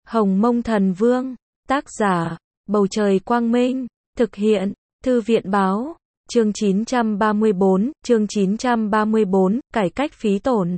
Hồng Mông Thần Vương, tác giả, Bầu Trời Quang Minh, thực hiện, Thư viện Báo, chương 934, cải cách phí tổn.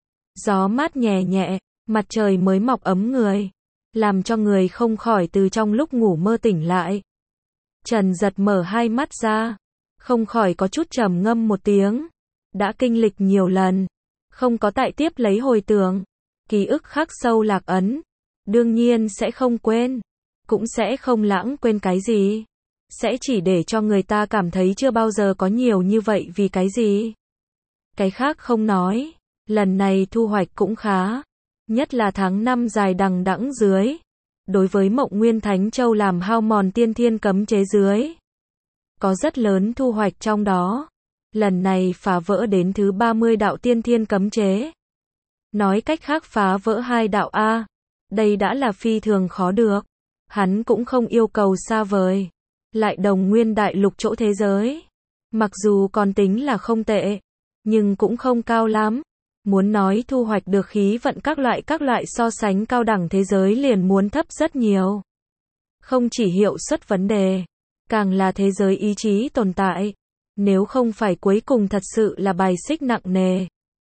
Gió mát nhẹ nhẹ, mặt trời mới mọc ấm người, làm cho người không khỏi từ trong lúc ngủ mơ tỉnh lại. Trần Giật mở hai mắt ra, không khỏi có chút trầm ngâm một tiếng. Đã kinh lịch nhiều lần, không có tại tiếp lấy hồi tưởng, ký ức khắc sâu lạc ấn, đương nhiên sẽ không quên, cũng sẽ không lãng quên cái gì. Sẽ chỉ để cho người ta cảm thấy chưa bao giờ có nhiều như vậy vì cái gì. Cái khác không nói, lần này thu hoạch cũng khá, nhất là tháng 5 dài đằng đẵng dưới. Đối với Mộng Nguyên Thánh Châu làm hao mòn tiên thiên cấm chế dưới, có rất lớn thu hoạch trong đó. Lần này phá vỡ đến thứ 30 đạo tiên thiên cấm chế. Nói cách khác phá vỡ 2 đạo A. Đây đã là phi thường khó được. Hắn cũng không yêu cầu xa vời. Lại Đồng Nguyên Đại Lục chỗ thế giới. Mặc dù còn tính là không tệ, nhưng cũng không cao lắm. Muốn nói thu hoạch được khí vận các loại so sánh cao đẳng thế giới liền muốn thấp rất nhiều. Không chỉ hiệu suất vấn đề, càng là thế giới ý chí tồn tại. Nếu không phải cuối cùng thật sự là bài xích nặng nề,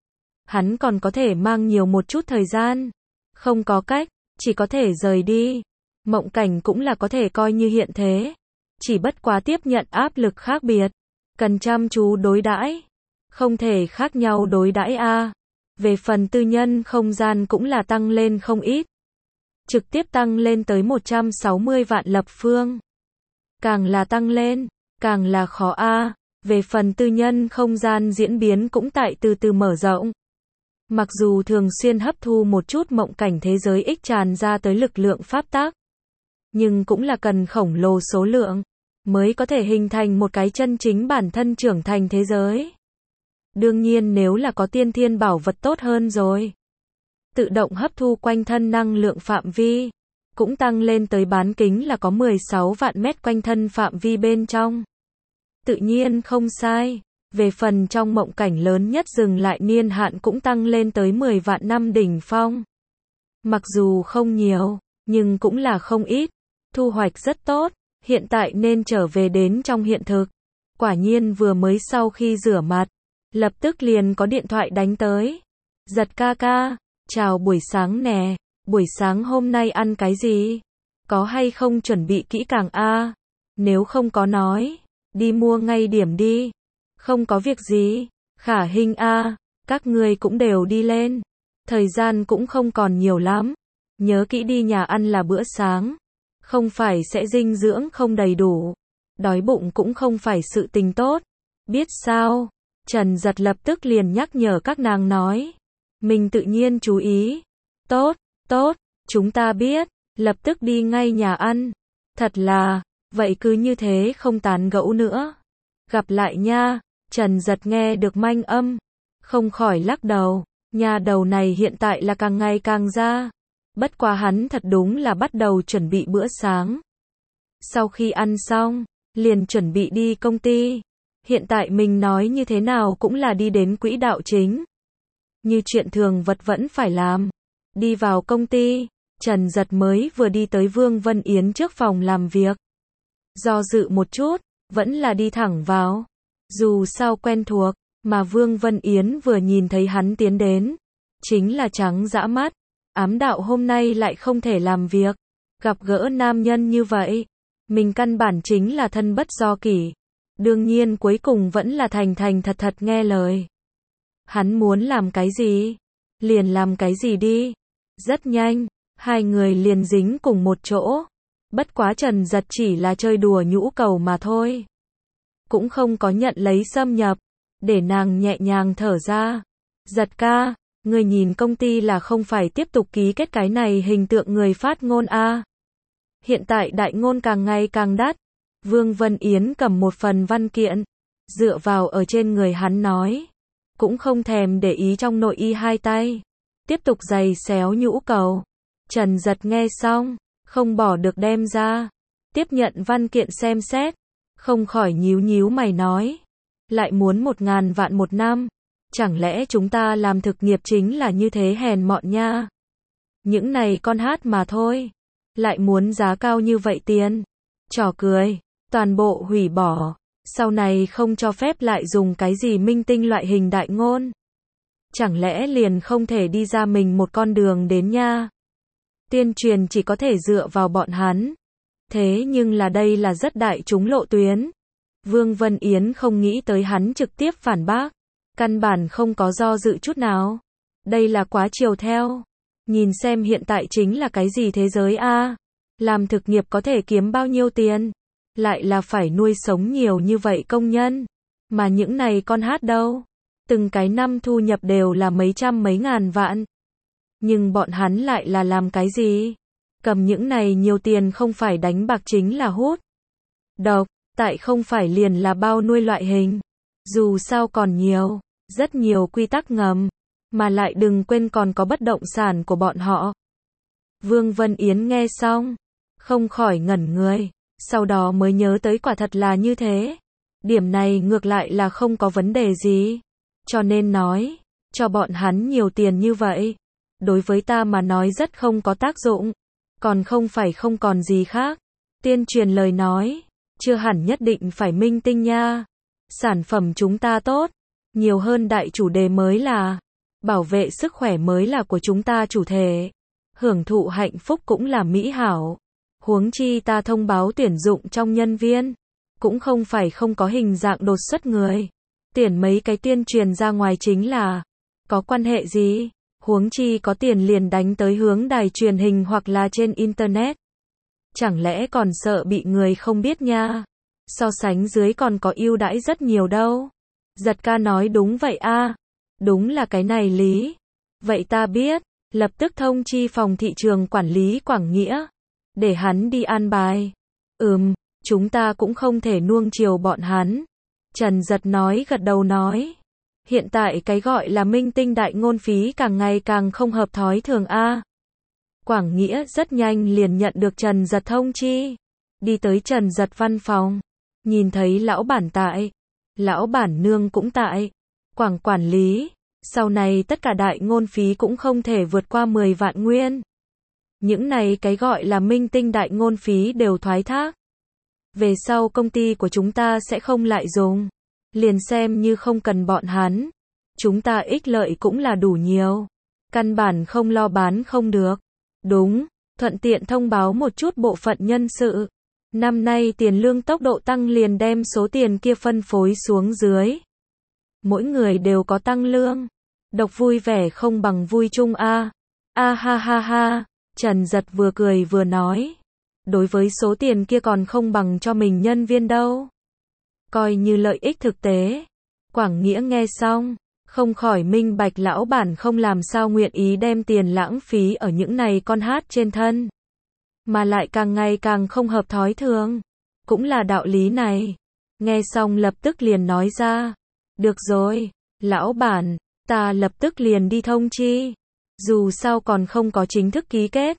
hắn còn có thể mang nhiều một chút thời gian. Không có cách, chỉ có thể rời đi. Mộng cảnh cũng là có thể coi như hiện thế. Chỉ bất quá tiếp nhận áp lực khác biệt, cần chăm chú đối đãi, không thể khác nhau đối đãi a. Về phần tư nhân không gian cũng là tăng lên không ít. Trực tiếp tăng lên tới 160 vạn lập phương. Càng là tăng lên, càng là khó a. Về phần tư nhân không gian diễn biến cũng tại từ từ mở rộng. Mặc dù thường xuyên hấp thu một chút mộng cảnh thế giới ích tràn ra tới lực lượng pháp tắc, nhưng cũng là cần khổng lồ số lượng, mới có thể hình thành một cái chân chính bản thân trưởng thành thế giới. Đương nhiên nếu là có tiên thiên bảo vật tốt hơn rồi. Tự động hấp thu quanh thân năng lượng phạm vi, cũng tăng lên tới bán kính là có 16 vạn mét quanh thân phạm vi bên trong. Tự nhiên không sai. Về phần trong mộng cảnh lớn nhất dừng lại niên hạn cũng tăng lên tới 10 vạn năm đỉnh phong. Mặc dù không nhiều, nhưng cũng là không ít. Thu hoạch rất tốt, hiện tại nên trở về đến trong hiện thực. Quả nhiên vừa mới sau khi rửa mặt, lập tức liền có điện thoại đánh tới. Giật ca ca, chào buổi sáng nè, buổi sáng hôm nay ăn cái gì? Có hay không chuẩn bị kỹ càng a? Nếu không có nói, đi mua ngay điểm đi. Không có việc gì, Khả Hinh a, các ngươi cũng đều đi lên. Thời gian cũng không còn nhiều lắm. Nhớ kỹ đi nhà ăn là bữa sáng. Không phải sẽ dinh dưỡng không đầy đủ. Đói bụng cũng không phải sự tình tốt. Biết sao? Trần Giật lập tức liền nhắc nhở các nàng nói. Mình tự nhiên chú ý. Tốt, tốt, chúng ta biết. Lập tức đi ngay nhà ăn. Thật là, vậy cứ như thế không tán gẫu nữa. Gặp lại nha. Trần Giật nghe được manh âm, không khỏi lắc đầu. Nhà đầu này hiện tại là càng ngày càng ra. Bất quá hắn thật đúng là bắt đầu chuẩn bị bữa sáng. Sau khi ăn xong, liền chuẩn bị đi công ty. Hiện tại mình nói như thế nào cũng là đi đến quỹ đạo chính. Như chuyện thường vật vẫn phải làm. Đi vào công ty, Trần Giật mới vừa đi tới Vương Vân Yến trước phòng làm việc. Do dự một chút, vẫn là đi thẳng vào. Dù sao quen thuộc, mà Vương Vân Yến vừa nhìn thấy hắn tiến đến, chính là trắng dã mắt. Ám đạo hôm nay lại không thể làm việc. Gặp gỡ nam nhân như vậy, mình căn bản chính là thân bất do kỷ. Đương nhiên cuối cùng vẫn là thành thật nghe lời. Hắn muốn làm cái gì? Liền làm cái gì đi. Rất nhanh, hai người liền dính cùng một chỗ. Bất quá Trần Giật chỉ là chơi đùa nhũ cầu mà thôi. Cũng không có nhận lấy xâm nhập. Để nàng nhẹ nhàng thở ra. Giật ca, người nhìn công ty là không phải tiếp tục ký kết cái này hình tượng người phát ngôn a. Hiện tại đại ngôn càng ngày càng đắt. Vương Vân Yến cầm một phần văn kiện, dựa vào ở trên người hắn nói. Cũng không thèm để ý trong nội y hai tay. Tiếp tục giày xéo nhũ cầu. Trần Giật nghe xong, không bỏ được đem ra. Tiếp nhận văn kiện xem xét. Không khỏi nhíu mày nói. Lại muốn 1.000 vạn một năm. Chẳng lẽ chúng ta làm thực nghiệp chính là như thế hèn mọn nha? Những này con hát mà thôi. lại muốn giá cao như vậy tiền. Trò cười, toàn bộ hủy bỏ, sau này không cho phép lại dùng cái gì minh tinh loại hình đại ngôn. Chẳng lẽ liền không thể đi ra mình một con đường đến nha? Tuyên truyền chỉ có thể dựa vào bọn hắn. Thế nhưng là đây là rất đại chúng lộ tuyến. Vương Vân Yến không nghĩ tới hắn trực tiếp phản bác. Căn bản không có do dự chút nào. Đây là quá chiều theo. Nhìn xem hiện tại chính là cái gì thế giới a? Làm thực nghiệp có thể kiếm bao nhiêu tiền? Lại là phải nuôi sống nhiều như vậy công nhân. Mà những này con hát đâu? Từng cái năm thu nhập đều là mấy trăm mấy ngàn vạn. Nhưng bọn hắn lại là làm cái gì? Cầm những này nhiều tiền không phải đánh bạc chính là hút độc, tại không phải liền là bao nuôi loại hình. Dù sao còn nhiều, rất nhiều quy tắc ngầm, mà lại đừng quên còn có bất động sản của bọn họ. Vương Vân Yến nghe xong, không khỏi ngẩn người, sau đó mới nhớ tới quả thật là như thế. Điểm này ngược lại là không có vấn đề gì. Cho nên nói, cho bọn hắn nhiều tiền như vậy, đối với ta mà nói rất không có tác dụng. Còn không phải không còn gì khác. Tuyên truyền lời nói, chưa hẳn nhất định phải minh tinh nha. Sản phẩm chúng ta tốt, nhiều hơn đại chủ đề mới là bảo vệ sức khỏe mới là của chúng ta chủ thể. Hưởng thụ hạnh phúc cũng là mỹ hảo. Huống chi ta thông báo tuyển dụng trong nhân viên, cũng không phải không có hình dạng đột xuất người. Tuyển mấy cái tuyên truyền ra ngoài chính là có quan hệ gì? Huống chi có tiền liền đánh tới hướng đài truyền hình hoặc là trên internet. Chẳng lẽ còn sợ bị người không biết nha? So sánh dưới còn có ưu đãi rất nhiều đâu. Giật ca nói đúng vậy a. Đúng là cái này lý. Vậy ta biết, lập tức thông chi phòng thị trường quản lý Quảng Nghĩa, để hắn đi an bài. Chúng ta cũng không thể nuông chiều bọn hắn. Trần Giật nói gật đầu nói. Hiện tại cái gọi là minh tinh đại ngôn phí càng ngày càng không hợp thói thường a. Quảng Nghĩa rất nhanh liền nhận được Trần Giật thông chi. Đi tới Trần Giật văn phòng. Nhìn thấy lão bản tại. Lão bản nương cũng tại. Quảng quản lý. Sau này tất cả đại ngôn phí cũng không thể vượt qua 10 vạn nguyên. Những này cái gọi là minh tinh đại ngôn phí đều thoái thác. Về sau công ty của chúng ta sẽ không lại dùng. Liền xem như không cần bọn hắn. Chúng ta ích lợi cũng là đủ nhiều. Căn bản không lo bán không được. Đúng, thuận tiện thông báo một chút bộ phận nhân sự. Năm nay tiền lương tốc độ tăng liền đem số tiền kia phân phối xuống dưới. Mỗi người đều có tăng lương. Độc vui vẻ không bằng vui chung a. A ha ha ha, Trần Giật vừa cười vừa nói. Đối với số tiền kia còn không bằng cho mình nhân viên đâu. Coi như lợi ích thực tế. Quảng Nghĩa nghe xong, không khỏi minh bạch lão bản không làm sao nguyện ý đem tiền lãng phí ở những này con hát trên thân. Mà lại càng ngày càng không hợp thói thường. Cũng là đạo lý này. Nghe xong lập tức liền nói ra. Được rồi, lão bản, ta lập tức liền đi thông chi. Dù sao còn không có chính thức ký kết.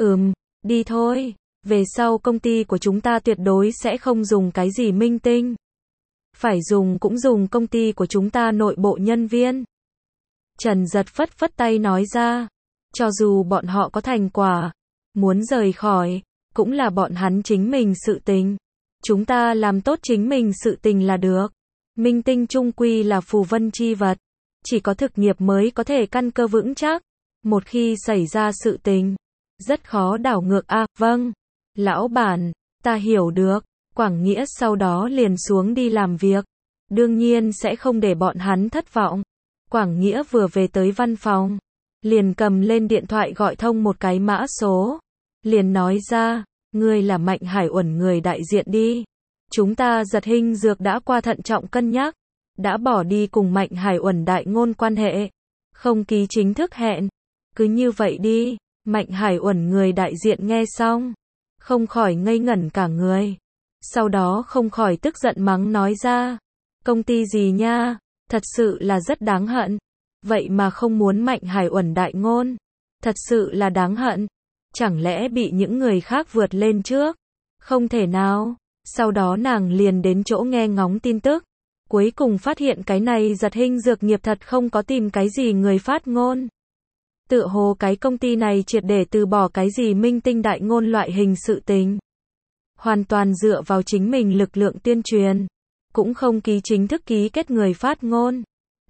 Đi thôi. Về sau công ty của chúng ta tuyệt đối sẽ không dùng cái gì minh tinh. Phải dùng cũng dùng công ty của chúng ta nội bộ nhân viên. Trần Giật phất phất tay nói ra. Cho dù bọn họ có thành quả, muốn rời khỏi, cũng là bọn hắn chính mình sự tình. Chúng ta làm tốt chính mình sự tình là được. Minh tinh chung quy là phù vân chi vật. Chỉ có thực nghiệp mới có thể căn cơ vững chắc. Một khi xảy ra sự tình, rất khó đảo ngược a. Vâng, lão bản, ta hiểu được. Quảng Nghĩa sau đó liền xuống đi làm việc. Đương nhiên sẽ không để bọn hắn thất vọng. Quảng Nghĩa vừa về tới văn phòng, liền cầm lên điện thoại gọi thông một cái mã số. Liền nói ra, ngươi là Mạnh Hải Uẩn người đại diện đi. Chúng ta Giật Hinh Dược đã qua thận trọng cân nhắc, đã bỏ đi cùng Mạnh Hải Uẩn đại ngôn quan hệ, không ký chính thức hẹn. Cứ như vậy đi. Mạnh Hải Uẩn người đại diện nghe xong, không khỏi ngây ngẩn cả người. Sau đó không khỏi tức giận mắng nói ra. Công ty gì nha, thật sự là rất đáng hận. Vậy mà không muốn Mạnh Hải Uẩn đại ngôn. Thật sự là đáng hận. Chẳng lẽ bị những người khác vượt lên trước? Không thể nào. Sau đó nàng liền đến chỗ nghe ngóng tin tức. Cuối cùng phát hiện cái này Giật Hinh Dược nghiệp thật không có tìm cái gì người phát ngôn. Tựa hồ cái công ty này triệt để từ bỏ cái gì minh tinh đại ngôn loại hình sự tình. Hoàn toàn dựa vào chính mình lực lượng tuyên truyền. Cũng không chính thức ký kết người phát ngôn.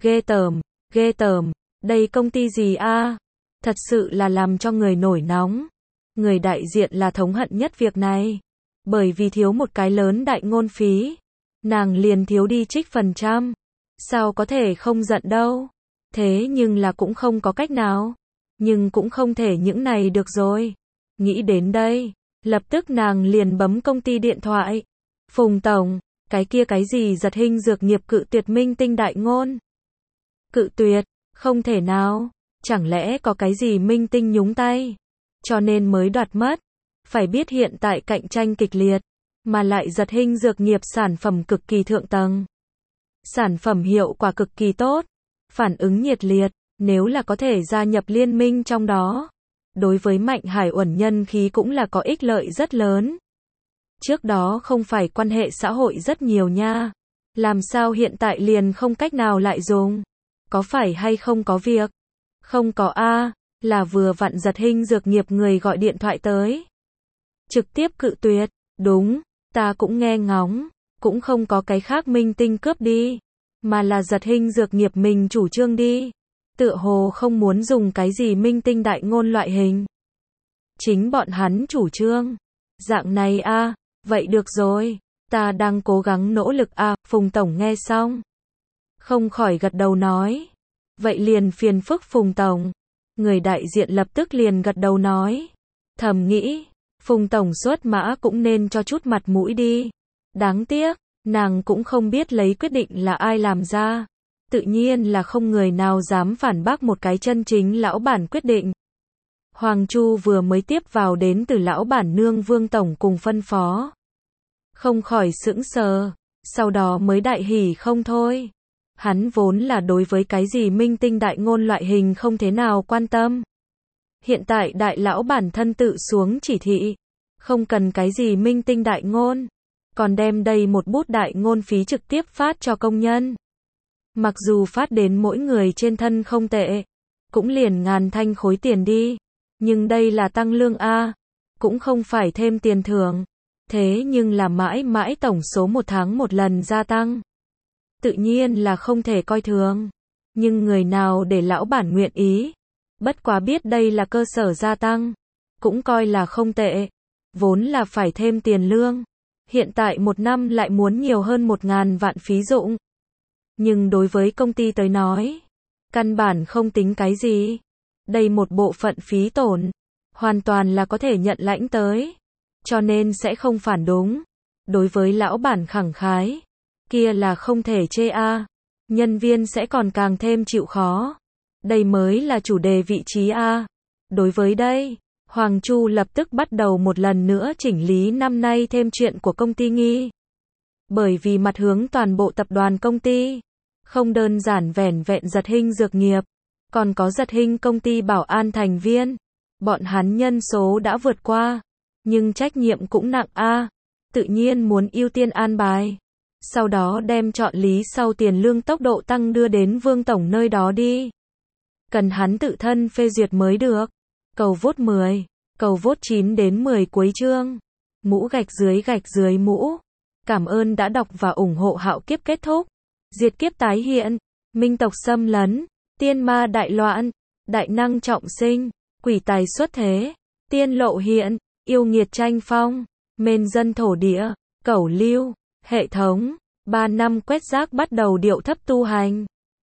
Ghê tởm, đây công ty gì a? Thật sự là làm cho người nổi nóng. Người đại diện là thống hận nhất việc này. Bởi vì thiếu một cái lớn đại ngôn phí. Nàng liền thiếu đi trích phần trăm. Sao có thể không giận đâu. Thế nhưng là cũng không có cách nào. Nhưng cũng không thể những này được rồi. Nghĩ đến đây, lập tức nàng liền bấm công ty điện thoại. Phùng tổng, cái kia cái gì Giật Hinh Dược Nghiệp cự tuyệt minh tinh đại ngôn. Cự tuyệt, không thể nào. Chẳng lẽ có cái gì minh tinh nhúng tay. Cho nên mới đoạt mất. Phải biết hiện tại cạnh tranh kịch liệt. Mà lại Giật Hinh Dược Nghiệp sản phẩm cực kỳ thượng tầng. Sản phẩm hiệu quả cực kỳ tốt. Phản ứng nhiệt liệt. Nếu là có thể gia nhập liên minh trong đó. Đối với Mạnh Hải Uẩn nhân khí cũng là có ích lợi rất lớn. Trước đó không phải quan hệ xã hội rất nhiều nha. Làm sao hiện tại liền không cách nào lại dùng. Có phải hay không có việc? Không có a, là vừa vặn Giật Hinh Dược Nghiệp người gọi điện thoại tới. Trực tiếp cự tuyệt, đúng, ta cũng nghe ngóng, cũng không có cái khác minh tinh cướp đi, mà là Giật Hinh Dược Nghiệp mình chủ trương đi. Tựa hồ không muốn dùng cái gì minh tinh đại ngôn loại hình. Chính bọn hắn chủ trương. Dạng này a, vậy được rồi, ta đang cố gắng nỗ lực a, Phùng tổng nghe xong. Không khỏi gật đầu nói. Vậy liền phiền phức Phùng tổng. Người đại diện lập tức liền gật đầu nói. Thầm nghĩ, Phùng tổng xuất mã cũng nên cho chút mặt mũi đi. Đáng tiếc, nàng cũng không biết lấy quyết định là ai làm ra. Tự nhiên là không người nào dám phản bác một cái chân chính lão bản quyết định. Hoàng Chu vừa mới tiếp vào đến từ lão bản nương Vương tổng cùng phân phó. Không khỏi sững sờ, sau đó mới đại hỉ không thôi. Hắn vốn là đối với cái gì minh tinh đại ngôn loại hình không thế nào quan tâm. Hiện tại đại lão bản thân tự xuống chỉ thị. Không cần cái gì minh tinh đại ngôn. Còn đem đây một bút đại ngôn phí trực tiếp phát cho công nhân. Mặc dù phát đến mỗi người trên thân không tệ. Cũng liền ngàn thanh khối tiền đi. Nhưng đây là tăng lương A. Cũng không phải thêm tiền thưởng. Thế nhưng là mãi mãi tổng số một tháng một lần gia tăng. Tự nhiên là không thể coi thường. Nhưng người nào để lão bản nguyện ý. Bất quá biết đây là cơ sở gia tăng. Cũng coi là không tệ. Vốn là phải thêm tiền lương. Hiện tại một năm lại muốn nhiều hơn 1.000 vạn phí dụng. Nhưng đối với công ty tới nói. Căn bản không tính cái gì. Đây một bộ phận phí tổn. Hoàn toàn là có thể nhận lãnh tới. Cho nên sẽ không phản đúng. Đối với lão bản khẳng khái. Kia là không thể chê a. Nhân viên sẽ còn càng thêm chịu khó. Đây mới là chủ đề vị trí a. Đối với đây, Hoàng Chu lập tức bắt đầu một lần nữa chỉnh lý năm nay thêm chuyện của công ty nghi. Bởi vì mặt hướng toàn bộ tập đoàn công ty. Không đơn giản vẻn vẹn Giật Hinh Dược Nghiệp. Còn có Giật Hinh công ty bảo an thành viên. Bọn hắn nhân số đã vượt qua. Nhưng trách nhiệm cũng nặng a. Tự nhiên muốn ưu tiên an bài. Sau đó đem chọn lý sau tiền lương tốc độ tăng đưa đến Vương tổng nơi đó đi. Cần hắn tự thân phê duyệt mới được. Cầu vote 10, cầu vote 9 đến 10 cuối chương. Mũ gạch dưới mũ. Cảm ơn đã đọc và ủng hộ Hạo Kiếp kết thúc. Diệt kiếp tái hiện, minh tộc xâm lấn, tiên ma đại loạn, đại năng trọng sinh, quỷ tài xuất thế, tiên lộ hiện, yêu nghiệt tranh phong, mên dân thổ địa, cẩu lưu, hệ thống, 3 năm quét rác bắt đầu điệu thấp tu hành.